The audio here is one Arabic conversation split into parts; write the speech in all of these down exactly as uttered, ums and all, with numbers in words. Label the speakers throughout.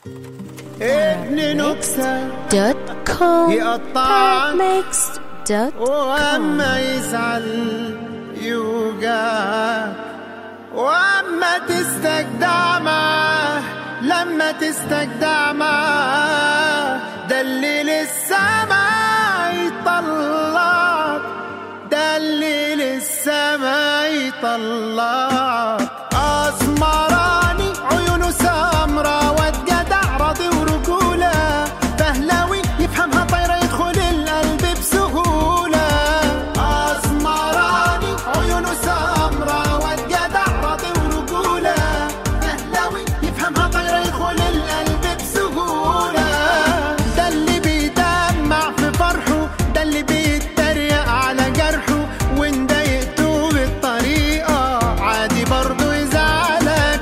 Speaker 1: ابن نكسة
Speaker 2: دوت كوم
Speaker 1: يقطع
Speaker 2: دوت
Speaker 1: وأما يزعل يوجع وأما تستجدع معاه لما تستجدع معاه ده اللي لسه ما يطلعك ده اللي لسه ما يطلعك أسمراني عيونه سمرة واد جدع راضي ورجولة فهلاوي يفهمها طايرة يدخل القلب بسهولة أسمراني عيونه سمرة واد جدع راضي ورجولة فهلاوي يفهمها طايرة يدخل القلب بسهولة ده اللي بيدمع في فرحه ده اللي بيتريق على جرحه وإن ضايقته بالطريقة عادي برضه يزعلك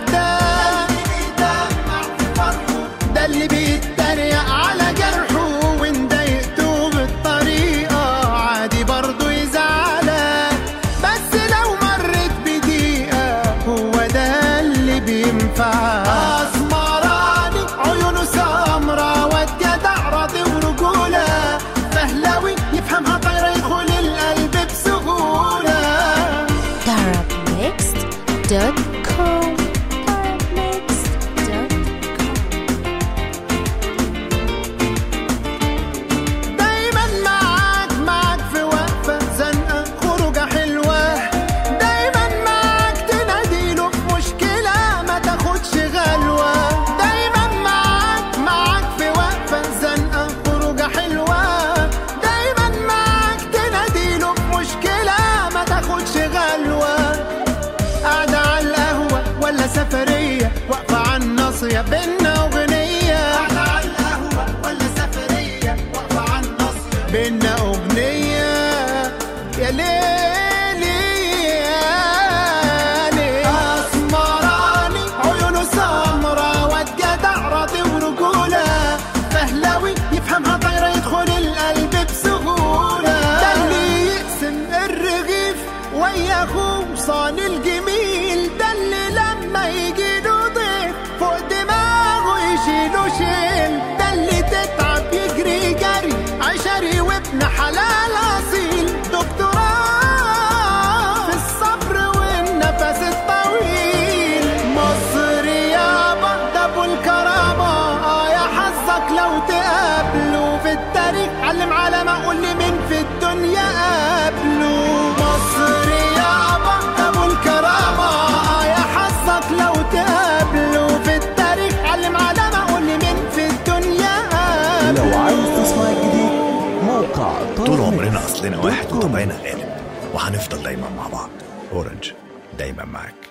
Speaker 1: ده اللي بيتريق على جرحه وإن ضايقته بالطريقة عادي برضه يزعلك بس لو مرت بدقيقة هو ده اللي بينفع أسمراني عيونه سمرة واد جدع راضي ورجولة فهلاوي يفهمها طايرة يدخل القلب بسهولة
Speaker 2: Darabmixed دوت كوم
Speaker 1: دايما معاك معاك في وقفة زنقة خروجة حلوة دايما معاك تناديله في مشكلة ما تاخدش غلوة دايما معاك معاك في وقفة زنقة خروجة حلوة دايما معاك تناديله في مشكلة ما تاخدش غلوة قاعدة على القهوة ولا سفرية واقفة على الناصية بينا أغنية قاعدة على القهوة ولا سفرية واقفة على الناصية بينا أغنية يا ليلي يا ليلي أسمراني عيونه سمرة واد جدع راضي ورجولة فهلاوي يفهمها طايرة يدخل القلب بسهولة ده اللي يقسم الرغيف ويا أخوه صاني الجميل ده اللي لما يجيله ضيف فوق دماغه يشيله شيل ده اللي تتعب يجري جري عشري وابن حلال أصيل دكتوراه في الصبر والنفس الطويل مصر يابا ده أبو الكرامة آه يا حظك لو تقابله في التاريخ علم على ما أقول لي مين في الدنيا قابله مصر يابا ده أبو الكرامة آه يا حظك لو تقابله في التاريخ علم على ما أقول لي مين في الدنيا قابله
Speaker 3: لو عايز تسمع الجديد موقع
Speaker 4: طول عمرنا أصلنا واحد وطبعنا غالب وهنفضل دايما مع بعض. أورنج دايما معاك.